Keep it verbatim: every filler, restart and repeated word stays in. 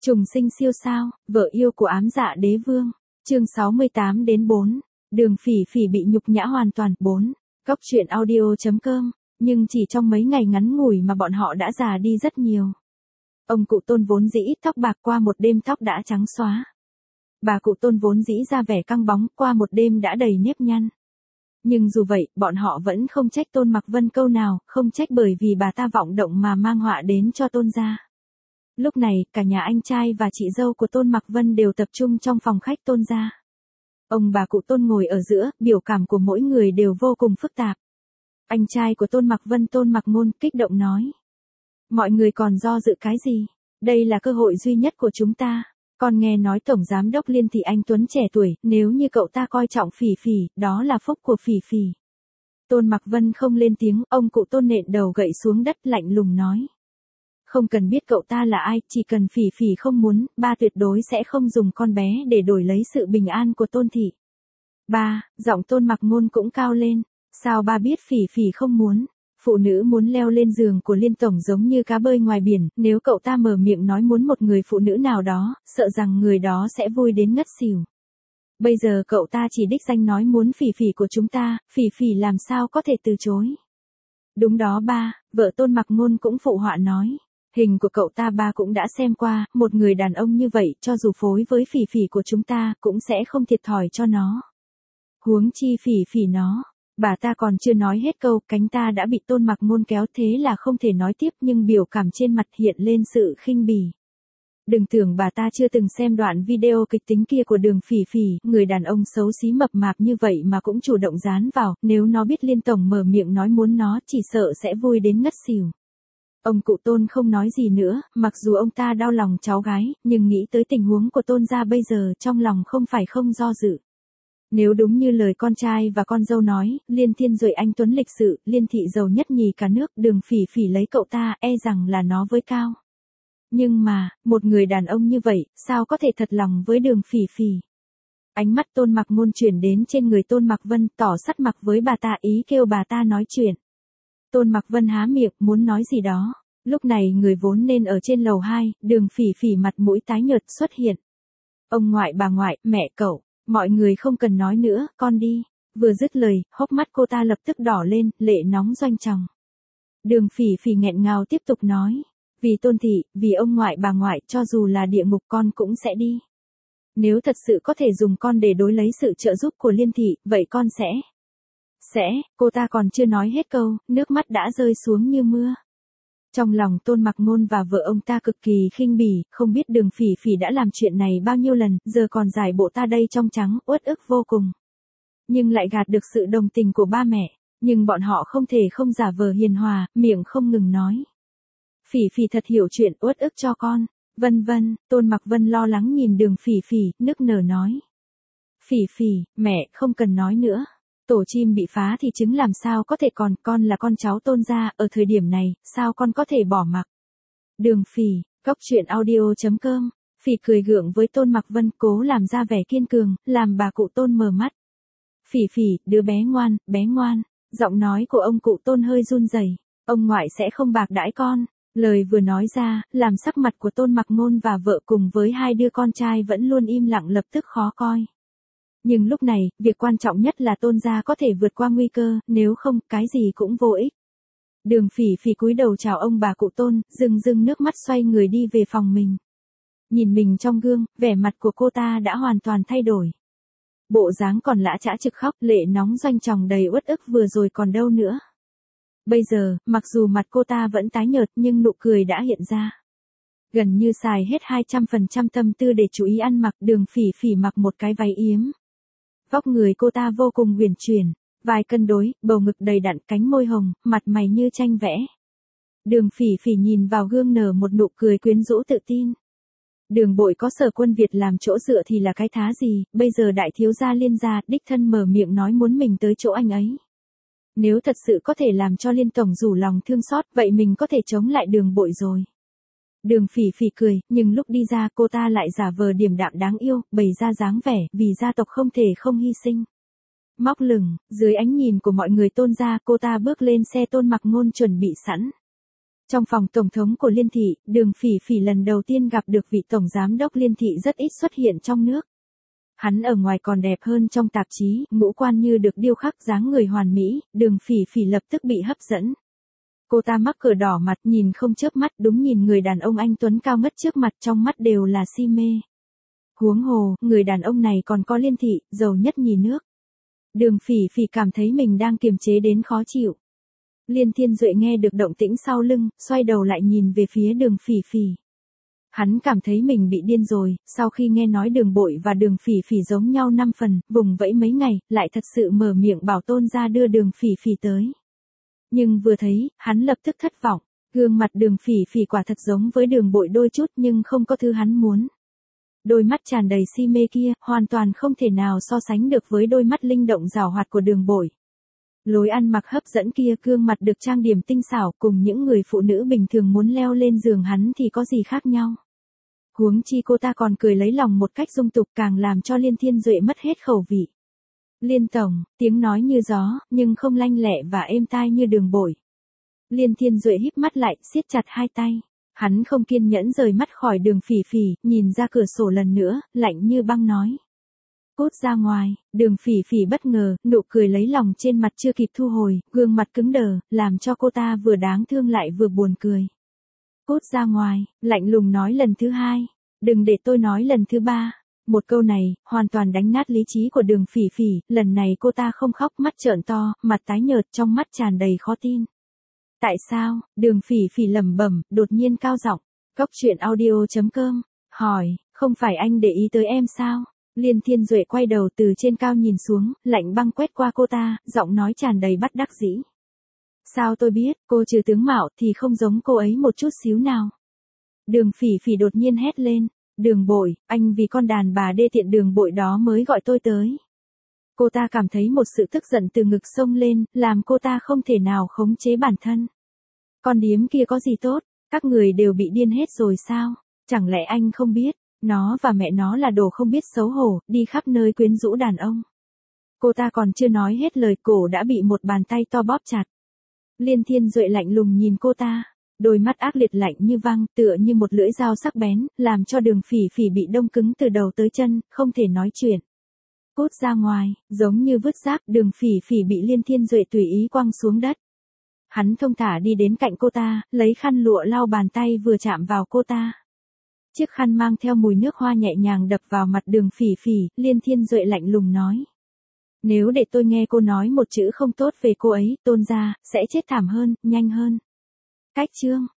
Trùng sinh siêu sao, vợ yêu của ám dạ đế vương. Chương sáu mươi tám đến bốn. Đường Phỉ Phỉ bị nhục nhã hoàn toàn. bốn. Góc truyện audio chấm com. Nhưng chỉ trong mấy ngày ngắn ngủi mà bọn họ đã già đi rất nhiều. Ông cụ Tôn vốn dĩ tóc bạc, qua một đêm tóc đã trắng xóa. Bà cụ Tôn vốn dĩ ra vẻ căng bóng, qua một đêm đã đầy nếp nhăn. Nhưng dù vậy, bọn họ vẫn không trách Tôn Mặc Vân câu nào, không trách bởi vì bà ta vọng động mà mang họa đến cho Tôn gia. Lúc này, cả nhà anh trai và chị dâu của Tôn Mặc Vân đều tập trung trong phòng khách Tôn gia. Ông bà cụ Tôn ngồi ở giữa, biểu cảm của mỗi người đều vô cùng phức tạp. Anh trai của Tôn Mặc Vân, Tôn Mặc Ngôn, kích động nói. Mọi người còn do dự cái gì? Đây là cơ hội duy nhất của chúng ta. Con nghe nói Tổng Giám đốc Liên Thị anh tuấn trẻ tuổi, nếu như cậu ta coi trọng Phỉ Phỉ, đó là phúc của Phỉ Phỉ. Tôn Mặc Vân không lên tiếng, ông cụ Tôn nện đầu gậy xuống đất lạnh lùng nói. Không cần biết cậu ta là ai, chỉ cần Phỉ Phỉ không muốn, ba tuyệt đối sẽ không dùng con bé để đổi lấy sự bình an của Tôn Thị. Ba, giọng Tôn Mặc Ngôn cũng cao lên. Sao ba biết Phỉ Phỉ không muốn? Phụ nữ muốn leo lên giường của Liên Tổng giống như cá bơi ngoài biển, nếu cậu ta mở miệng nói muốn một người phụ nữ nào đó, sợ rằng người đó sẽ vui đến ngất xỉu. Bây giờ cậu ta chỉ đích danh nói muốn Phỉ Phỉ của chúng ta, Phỉ Phỉ làm sao có thể từ chối? Đúng đó ba, vợ Tôn Mặc Ngôn cũng phụ họa nói. Hình của cậu ta ba cũng đã xem qua, một người đàn ông như vậy, cho dù phối với Phỉ Phỉ của chúng ta, cũng sẽ không thiệt thòi cho nó. Huống chi Phỉ Phỉ nó. Bà ta còn chưa nói hết câu, cánh ta đã bị Tôn Mặc Ngôn kéo, thế là không thể nói tiếp, nhưng biểu cảm trên mặt hiện lên sự khinh bỉ. Đừng tưởng bà ta chưa từng xem đoạn video kịch tính kia của Đường Phỉ Phỉ, người đàn ông xấu xí mập mạp như vậy mà cũng chủ động dán vào, nếu nó biết Liên Tổng mở miệng nói muốn nó, chỉ sợ sẽ vui đến ngất xỉu. Ông cụ Tôn không nói gì nữa, mặc dù ông ta đau lòng cháu gái, nhưng nghĩ tới tình huống của Tôn gia bây giờ, trong lòng không phải không do dự. Nếu đúng như lời con trai và con dâu nói, Liên Thiên Duệ anh tuấn lịch sự, Liên Thị giàu nhất nhì cả nước, Đường Phỉ Phỉ lấy cậu ta, e rằng là nó với cao. Nhưng mà, một người đàn ông như vậy, sao có thể thật lòng với Đường Phỉ Phỉ? Ánh mắt Tôn Mặc Ngôn chuyển đến trên người Tôn Mặc Vân, tỏ sắt mặt với bà ta, ý kêu bà ta nói chuyện. Tôn Mặc Vân há miệng, muốn nói gì đó. Lúc này người vốn nên ở trên lầu hai, Đường Phỉ Phỉ mặt mũi tái nhợt xuất hiện. Ông ngoại bà ngoại, mẹ cậu. Mọi người không cần nói nữa, con đi. Vừa dứt lời, hốc mắt cô ta lập tức đỏ lên, lệ nóng doanh tròng. Đường Phỉ Phỉ nghẹn ngào tiếp tục nói. Vì Tôn Thị, vì ông ngoại bà ngoại, cho dù là địa ngục con cũng sẽ đi. Nếu thật sự có thể dùng con để đối lấy sự trợ giúp của Liên Thị, vậy con sẽ... Sẽ, cô ta còn chưa nói hết câu, nước mắt đã rơi xuống như mưa. Trong lòng Tôn Mặc Ngôn và vợ ông ta cực kỳ khinh bỉ, không biết Đường Phỉ Phỉ đã làm chuyện này bao nhiêu lần, giờ còn giải bộ ta đây trong trắng, uất ức vô cùng. Nhưng lại gạt được sự đồng tình của ba mẹ, nhưng bọn họ không thể không giả vờ hiền hòa, miệng không ngừng nói. Phỉ Phỉ thật hiểu chuyện, uất ức cho con, vân vân. Tôn Mặc Vân lo lắng nhìn Đường Phỉ Phỉ, nức nở nói. Phỉ Phỉ, mẹ, không cần nói nữa. Tổ chim bị phá thì trứng làm sao có thể còn, con là con cháu Tôn gia, ở thời điểm này, sao con có thể bỏ mặc. Đường Phỉ, góc truyện audio chấm com. Phỉ cười gượng với Tôn Mặc Vân, cố làm ra vẻ kiên cường, làm bà cụ Tôn mở mắt. Phỉ Phỉ, đứa bé ngoan, bé ngoan. Giọng nói của ông cụ Tôn hơi run rẩy. Ông ngoại sẽ không bạc đãi con. Lời vừa nói ra, làm sắc mặt của Tôn Mặc Ngôn và vợ cùng với hai đứa con trai vẫn luôn im lặng lập tức khó coi. Nhưng lúc này, việc quan trọng nhất là Tôn gia có thể vượt qua nguy cơ, nếu không, cái gì cũng vô ích. Đường Phỉ Phỉ cúi đầu chào ông bà cụ Tôn, rưng rưng nước mắt xoay người đi về phòng mình. Nhìn mình trong gương, vẻ mặt của cô ta đã hoàn toàn thay đổi. Bộ dáng còn lã chã trực khóc, lệ nóng doanh tròng đầy uất ức vừa rồi còn đâu nữa. Bây giờ, mặc dù mặt cô ta vẫn tái nhợt nhưng nụ cười đã hiện ra. Gần như xài hết hai trăm phần trăm tâm tư để chú ý ăn mặc, Đường Phỉ Phỉ mặc một cái váy yếm. Vóc người cô ta vô cùng uyển chuyển, vai cân đối, bầu ngực đầy đặn, cánh môi hồng, mặt mày như tranh vẽ. Đường Phỉ Phỉ nhìn vào gương nở một nụ cười quyến rũ tự tin. Đường Bội có Sở Quân Việt làm chỗ dựa thì là cái thá gì, bây giờ đại thiếu gia Liên gia đích thân mở miệng nói muốn mình tới chỗ anh ấy. Nếu thật sự có thể làm cho Liên tổng rủ lòng thương xót, vậy mình có thể chống lại Đường Bội rồi. Đường Phỉ Phỉ cười, nhưng lúc đi ra cô ta lại giả vờ điềm đạm đáng yêu, bày ra dáng vẻ, vì gia tộc không thể không hy sinh. Móc lửng, dưới ánh nhìn của mọi người Tôn gia, cô ta bước lên xe Tôn Mặc Ngôn chuẩn bị sẵn. Trong phòng tổng thống của Liên thị, Đường Phỉ Phỉ lần đầu tiên gặp được vị tổng giám đốc Liên thị rất ít xuất hiện trong nước. Hắn ở ngoài còn đẹp hơn trong tạp chí, ngũ quan như được điêu khắc, dáng người hoàn mỹ, Đường Phỉ Phỉ lập tức bị hấp dẫn. Cô ta mắc cỡ đỏ mặt, nhìn không chớp mắt, đúng nhìn người đàn ông anh tuấn cao ngất trước mặt, trong mắt đều là si mê. Huống hồ, người đàn ông này còn có Liên thị, giàu nhất nhì nước. Đường Phỉ Phỉ cảm thấy mình đang kiềm chế đến khó chịu. Liên Thiên Duệ nghe được động tĩnh sau lưng, xoay đầu lại nhìn về phía Đường Phỉ Phỉ. Hắn cảm thấy mình bị điên rồi, sau khi nghe nói Đường Bội và Đường Phỉ Phỉ giống nhau năm phần, vùng vẫy mấy ngày, lại thật sự mở miệng bảo Tôn gia đưa Đường Phỉ Phỉ tới. Nhưng vừa thấy, hắn lập tức thất vọng, gương mặt Đường Phỉ Phỉ quả thật giống với Đường Bội đôi chút nhưng không có thứ hắn muốn. Đôi mắt tràn đầy si mê kia, hoàn toàn không thể nào so sánh được với đôi mắt linh động giảo hoạt của Đường Bội. Lối ăn mặc hấp dẫn kia, gương mặt được trang điểm tinh xảo, cùng những người phụ nữ bình thường muốn leo lên giường hắn thì có gì khác nhau. Huống chi cô ta còn cười lấy lòng một cách dung tục, càng làm cho Liên Thiên Duệ mất hết khẩu vị. Liên tổng, tiếng nói như gió, nhưng không lanh lẹ và êm tai như Đường Bội. Liên Thiên Duệ híp mắt lại, siết chặt hai tay. Hắn không kiên nhẫn rời mắt khỏi Đường Phỉ Phỉ, nhìn ra cửa sổ lần nữa, lạnh như băng nói. Cút ra ngoài. Đường Phỉ Phỉ bất ngờ, nụ cười lấy lòng trên mặt chưa kịp thu hồi, gương mặt cứng đờ, làm cho cô ta vừa đáng thương lại vừa buồn cười. Cút ra ngoài, lạnh lùng nói lần thứ hai. Đừng để tôi nói lần thứ ba. Một câu này, hoàn toàn đánh nát lý trí của Đường Phỉ Phỉ, lần này cô ta không khóc, mắt trợn to, mặt tái nhợt, trong mắt tràn đầy khó tin. Tại sao? Đường Phỉ Phỉ lẩm bẩm, đột nhiên cao giọng. Góc truyện audio chấm com, hỏi, không phải anh để ý tới em sao? Liên Thiên Duệ quay đầu từ trên cao nhìn xuống, lạnh băng quét qua cô ta, giọng nói tràn đầy bất đắc dĩ. Sao tôi biết, cô trừ tướng mạo thì không giống cô ấy một chút xíu nào. Đường Phỉ Phỉ đột nhiên hét lên, Đường Bội, anh vì con đàn bà đê tiện Đường Bội đó mới gọi tôi tới. Cô ta cảm thấy một sự tức giận từ ngực xông lên, làm cô ta không thể nào khống chế bản thân. Con điếm kia có gì tốt, các người đều bị điên hết rồi sao, chẳng lẽ anh không biết, nó và mẹ nó là đồ không biết xấu hổ, đi khắp nơi quyến rũ đàn ông. Cô ta còn chưa nói hết lời, cổ đã bị một bàn tay to bóp chặt. Liên Thiên Duệ lạnh lùng nhìn cô ta, đôi mắt ác liệt lạnh như băng, tựa như một lưỡi dao sắc bén, làm cho Đường Phỉ Phỉ bị đông cứng từ đầu tới chân, không thể nói chuyện. Cút ra ngoài, giống như vứt rác, Đường Phỉ Phỉ bị Liên Thiên Duệ tùy ý quăng xuống đất. Hắn thông thả đi đến cạnh cô ta, lấy khăn lụa lau bàn tay vừa chạm vào cô ta. Chiếc khăn mang theo mùi nước hoa nhẹ nhàng đập vào mặt Đường Phỉ Phỉ, Liên Thiên Duệ lạnh lùng nói. Nếu để tôi nghe cô nói một chữ không tốt về cô ấy, Tôn gia, sẽ chết thảm hơn, nhanh hơn. Cách chương.